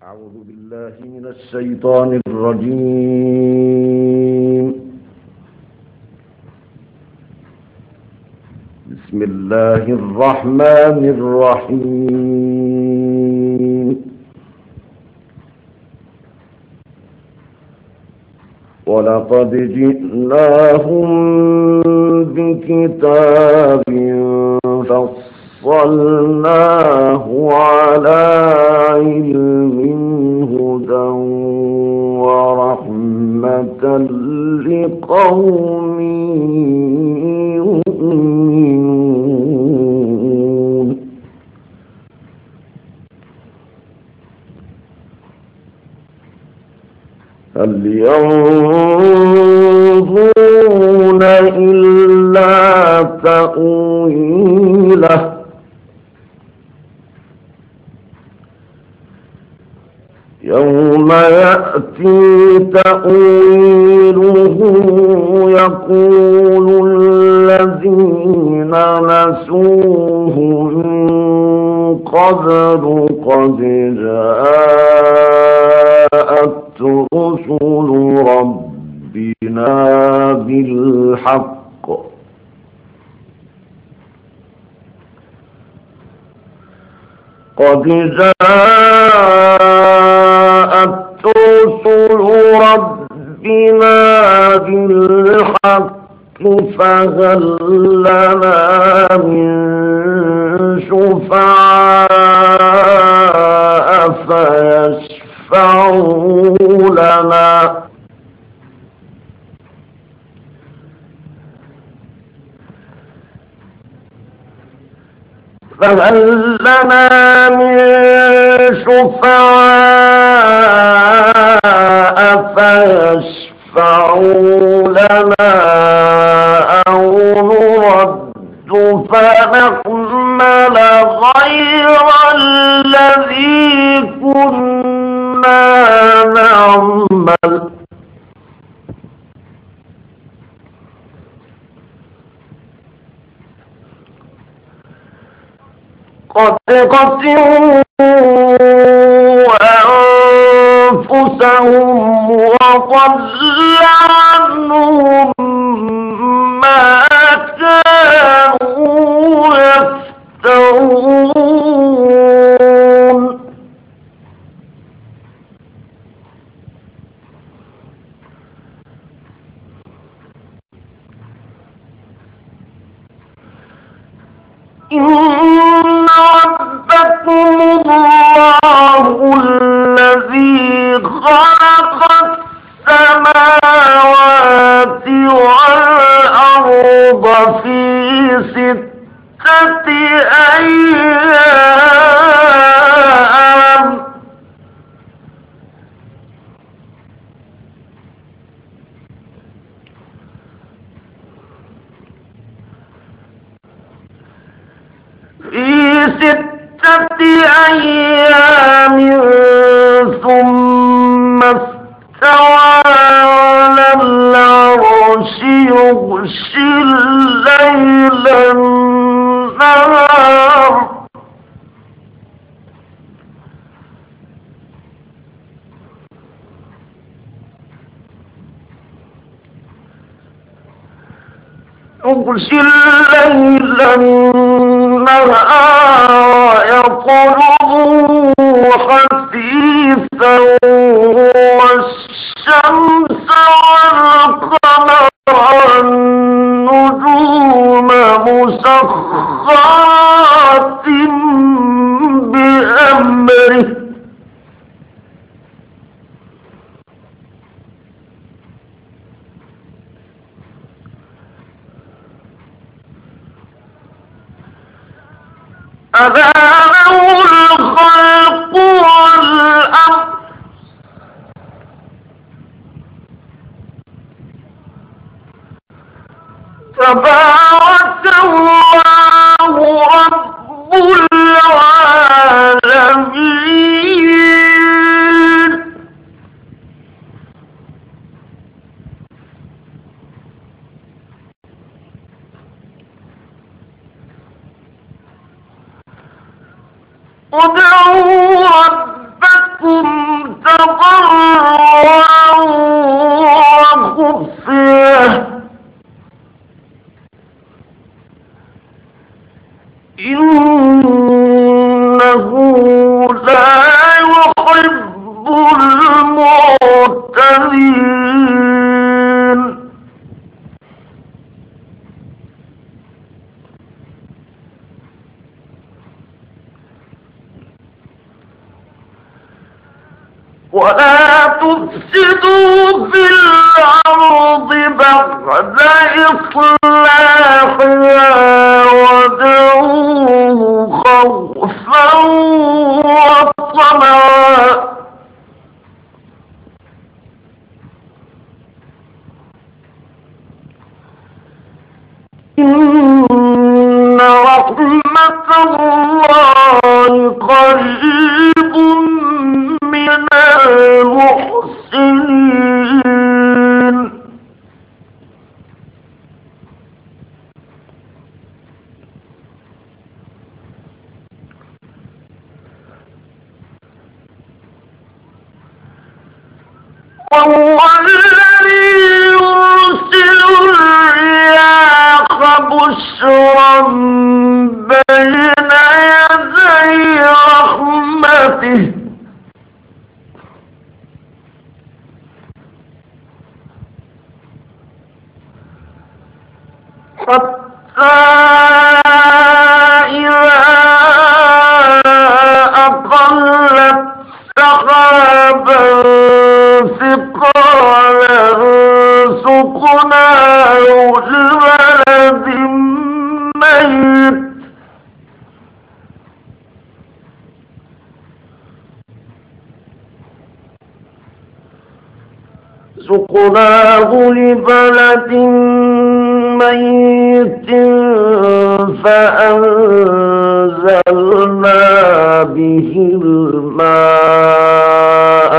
أعوذ بالله من الشيطان الرجيم. بسم الله الرحمن الرحيم. ولقد جئناهم بكتاب فصلناه على علم هدى ورحمة لقوم يؤمنون. هل ينظرون إلا تأويله يوم يأتي تأويله يقول الذين نسوه من قبل قد جاءت رسل ربنا بالحق قد جاءت رسل ربنا بالحق فهل لنا من شفعاء فيشفعوا لنا فهل لنا من شفعاء فيشفعوا لنا أو نرد فنعمل غير الذي كنا نعمل قد قتلوا أنفسهم وضل عنهم ما كانوا يفترون. إن ربكم الله الذي خلق السماوات والأرض في 6 أيام ثم استوى على العرش يغشي الليل النهار يطلبه حثيثا والشمس والقمر والنجوم مسخرات بأمره ألا له الخلق والأمر تبارك الله رب العالمين. ادعوا ربكم ولا تفسدوا في الأرض بعد إصلاحها وادعوه خوفا وطمعا إن رحمة الله قريب من المحسنين وهو الذي يرسل الرياح بشرا بين يدي رحمته حتى إذا أقلت سحابا ثقالا سقناه لبلد ميت ميت فأنزلنا به الماء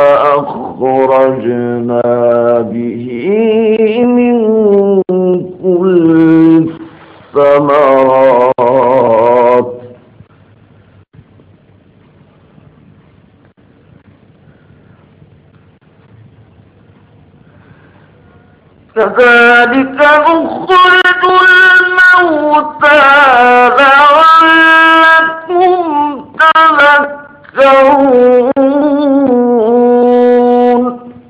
فأخرجنا به من كل الثمرات كذلك نخرج الموتى لعلكم تذكرون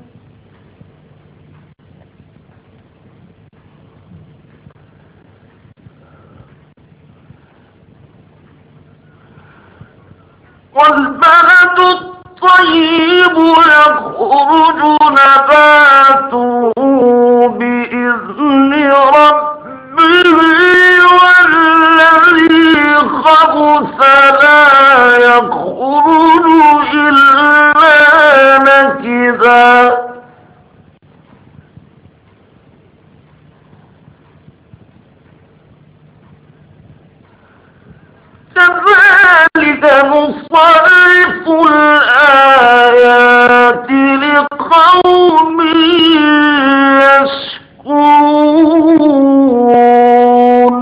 والبلد الطيب يخرج نباته بإذن ربه والذي خبث لا يخرج إلا نكدا كذلك نصرف الآيات لقوم يشكرون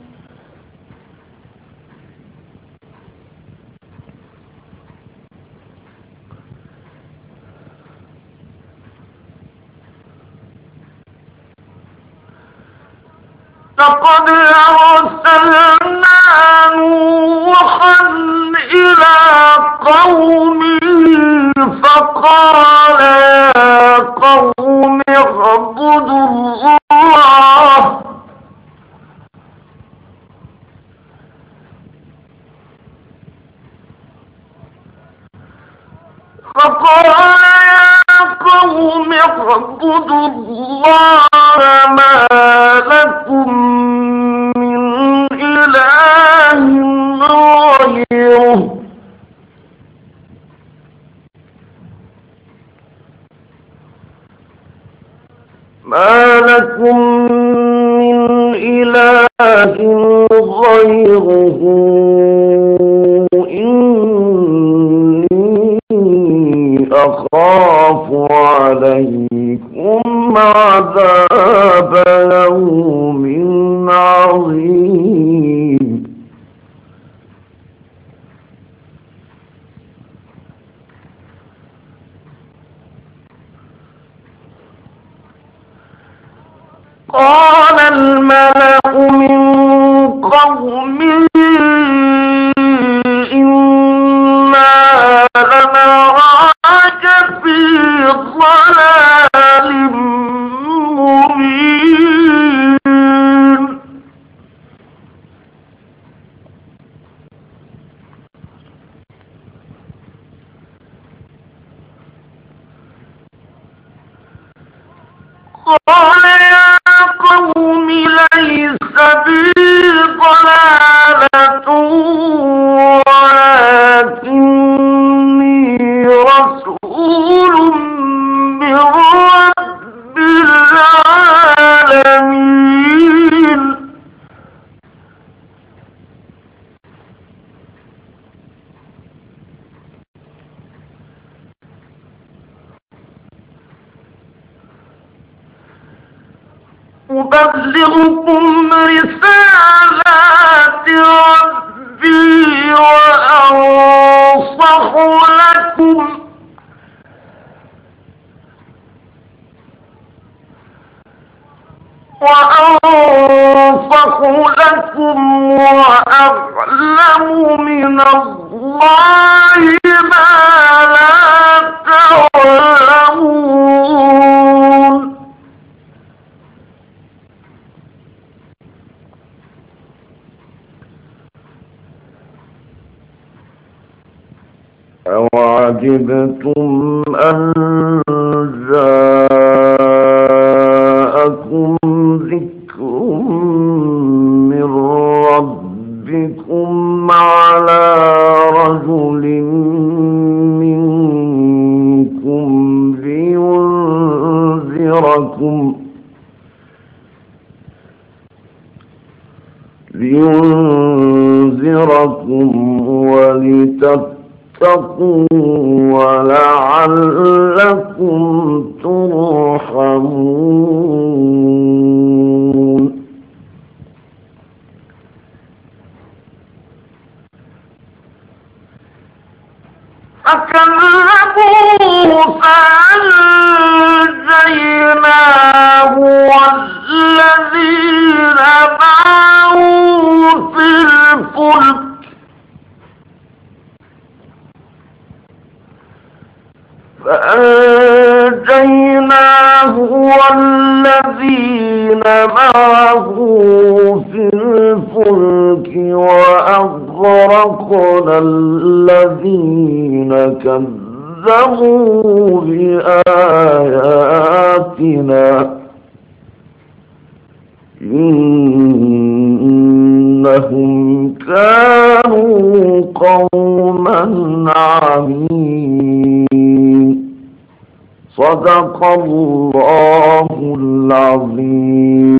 لقد أرسلنا نوحا إلى قومه فقال يا قوم اعبدوا الله ما لكم من إله غيره إني أخاف عليكم عذاب يوم عظيم قال الملأ من قومه إنا لنراك في ضلال مبين أبلغكم رسالات ربي وأنصح لكم وأعلم من الله ما لا تعلمون. أوعجبتم أن جاءكم ذكر من ربكم على رجل منكم لينذركم ولتتقوا ولعلكم ترحمون. فكذبوه فأنجيناه والذين معه في الفلك وأغرقنا الذين كذبوا بآياتنا إنهم كانوا قوما عمين. صدق الله العظيم.